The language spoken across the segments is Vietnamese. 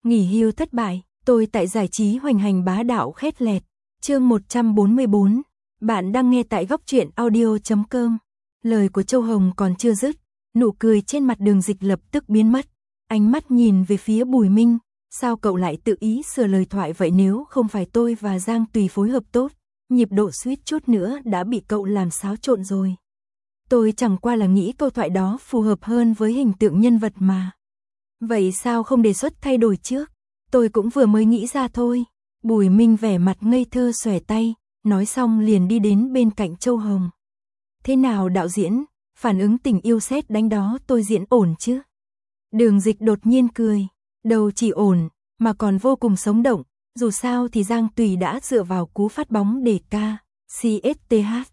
Nghỉ hưu thất bại, tôi tại giải trí hoành hành bá đạo khét lẹt. Chương 144. Bạn đang nghe tại góc truyện audio.com. Lời của Châu Hồng còn chưa dứt, nụ cười trên mặt Đường Dịch lập tức biến mất. Ánh mắt nhìn về phía Bùi Minh, sao cậu lại tự ý sửa lời thoại vậy, nếu không phải tôi và Giang Tùy phối hợp tốt, nhịp độ suýt chút nữa đã bị cậu làm xáo trộn rồi. Tôi chẳng qua là nghĩ câu thoại đó phù hợp hơn với hình tượng nhân vật mà. Vậy sao không đề xuất thay đổi trước? Tôi cũng vừa mới nghĩ ra thôi. Bùi Minh vẻ mặt ngây thơ xòe tay, nói xong liền đi đến bên cạnh Châu Hồng. Thế nào đạo diễn, phản ứng tình yêu sét đánh đó tôi diễn ổn chứ? Đường Dịch đột nhiên cười, đầu chỉ ổn, mà còn vô cùng sống động, dù sao thì Giang Tùy đã dựa vào cú phát bóng để ca, CSTH.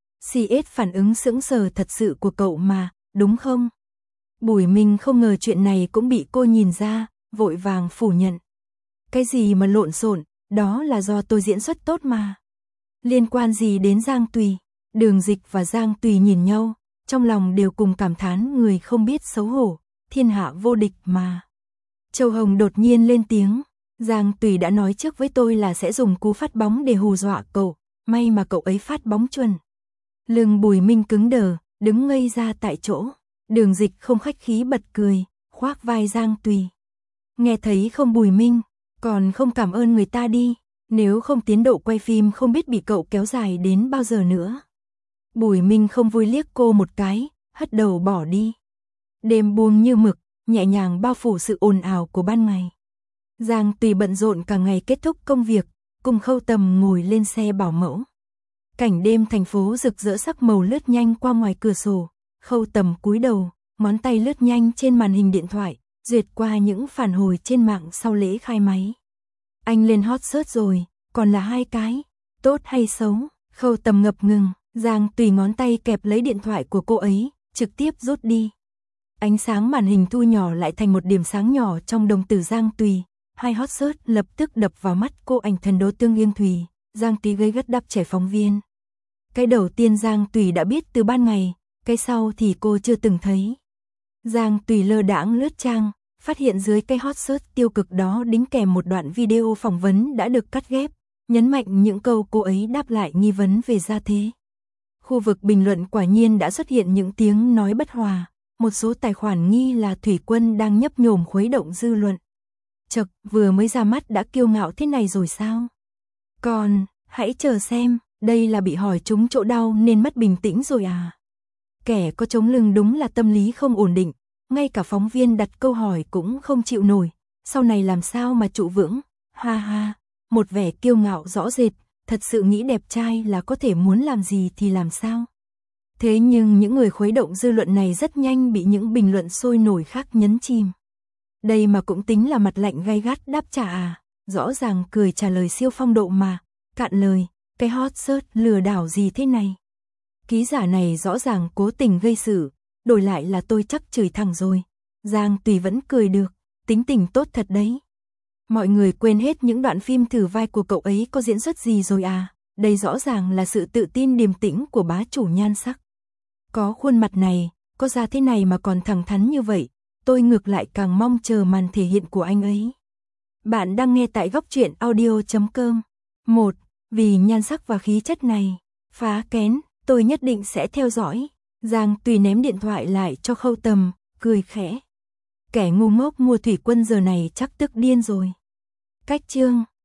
CS phản ứng sững sờ thật sự của cậu mà, đúng không? Bùi Minh không ngờ chuyện này cũng bị cô nhìn ra, vội vàng phủ nhận. Cái gì mà lộn xộn, đó là do tôi diễn xuất tốt mà. Liên quan gì đến Giang Tùy? Đường Dịch và Giang Tùy nhìn nhau, trong lòng đều cùng cảm thán người không biết xấu hổ, thiên hạ vô địch mà. Châu Hồng đột nhiên lên tiếng, Giang Tùy đã nói trước với tôi là sẽ dùng cú phát bóng để hù dọa cậu, may mà cậu ấy phát bóng chuẩn. Lưng Bùi Minh cứng đờ, đứng ngây ra tại chỗ. Đường Dịch không khách khí bật cười, khoác vai Giang Tùy. Nghe thấy không Bùi Minh, còn không cảm ơn người ta đi, nếu không tiến độ quay phim không biết bị cậu kéo dài đến bao giờ nữa. Bùi Minh không vui liếc cô một cái, hất đầu bỏ đi. Đêm buông như mực, nhẹ nhàng bao phủ sự ồn ào của ban ngày. Giang Tùy bận rộn cả ngày kết thúc công việc, cùng Khâu Tầm ngồi lên xe bảo mẫu. Cảnh đêm thành phố rực rỡ sắc màu lướt nhanh qua ngoài cửa sổ. Khâu Tầm cúi đầu, ngón tay lướt nhanh trên màn hình điện thoại, duyệt qua những phản hồi trên mạng sau lễ khai máy. Anh lên hot search rồi, còn là 2 cái, tốt hay xấu? Khâu Tầm ngập ngừng, Giang Tùy ngón tay kẹp lấy điện thoại của cô ấy, trực tiếp rút đi. Ánh sáng màn hình thu nhỏ lại thành một điểm sáng nhỏ trong đồng tử Giang Tùy. 2 hot search lập tức đập vào mắt cô: ảnh thần đô tương yên Thùy, Giang Tùy gây gắt đáp trẻ phóng viên. Cái đầu tiên Giang Tùy đã biết từ ban ngày, cái sau thì cô chưa từng thấy. Giang Tùy lơ đãng lướt trang, phát hiện dưới cái hot search tiêu cực đó đính kèm một đoạn video phỏng vấn đã được cắt ghép, nhấn mạnh những câu cô ấy đáp lại nghi vấn về gia thế. Khu vực bình luận quả nhiên đã xuất hiện những tiếng nói bất hòa, một số tài khoản nghi là Thủy Quân đang nhấp nhổm khuấy động dư luận. Chậc, vừa mới ra mắt đã kiêu ngạo thế này rồi sao? Còn, hãy chờ xem, đây là bị hỏi trúng chỗ đau nên mất bình tĩnh rồi à? Kẻ có chống lưng đúng là tâm lý không ổn định, ngay cả phóng viên đặt câu hỏi cũng không chịu nổi, sau này làm sao mà trụ vững, ha ha, một vẻ kiêu ngạo rõ rệt, thật sự nghĩ đẹp trai là có thể muốn làm gì thì làm sao. Thế nhưng những người khuấy động dư luận này rất nhanh bị những bình luận sôi nổi khác nhấn chìm. Đây mà cũng tính là mặt lạnh gay gắt đáp trả à, rõ ràng cười trả lời siêu phong độ mà, cạn lời, cái hot search lừa đảo gì thế này. Ký giả này rõ ràng cố tình gây sự, đổi lại là tôi chắc chửi thẳng rồi. Giang Tùy vẫn cười được, tính tình tốt thật đấy. Mọi người quên hết những đoạn phim thử vai của cậu ấy có diễn xuất gì rồi à, đây rõ ràng là sự tự tin điềm tĩnh của bá chủ nhan sắc. Có khuôn mặt này, có da thế này mà còn thẳng thắn như vậy, tôi ngược lại càng mong chờ màn thể hiện của anh ấy. Bạn đang nghe tại góc truyện audio.com. 1. Vì nhan sắc và khí chất này, phá kén, tôi nhất định sẽ theo dõi. Giang Tùy ném điện thoại lại cho Khâu Tầm, cười khẽ. Kẻ ngu ngốc mua Thủy Quân giờ này chắc tức điên rồi. Cách chương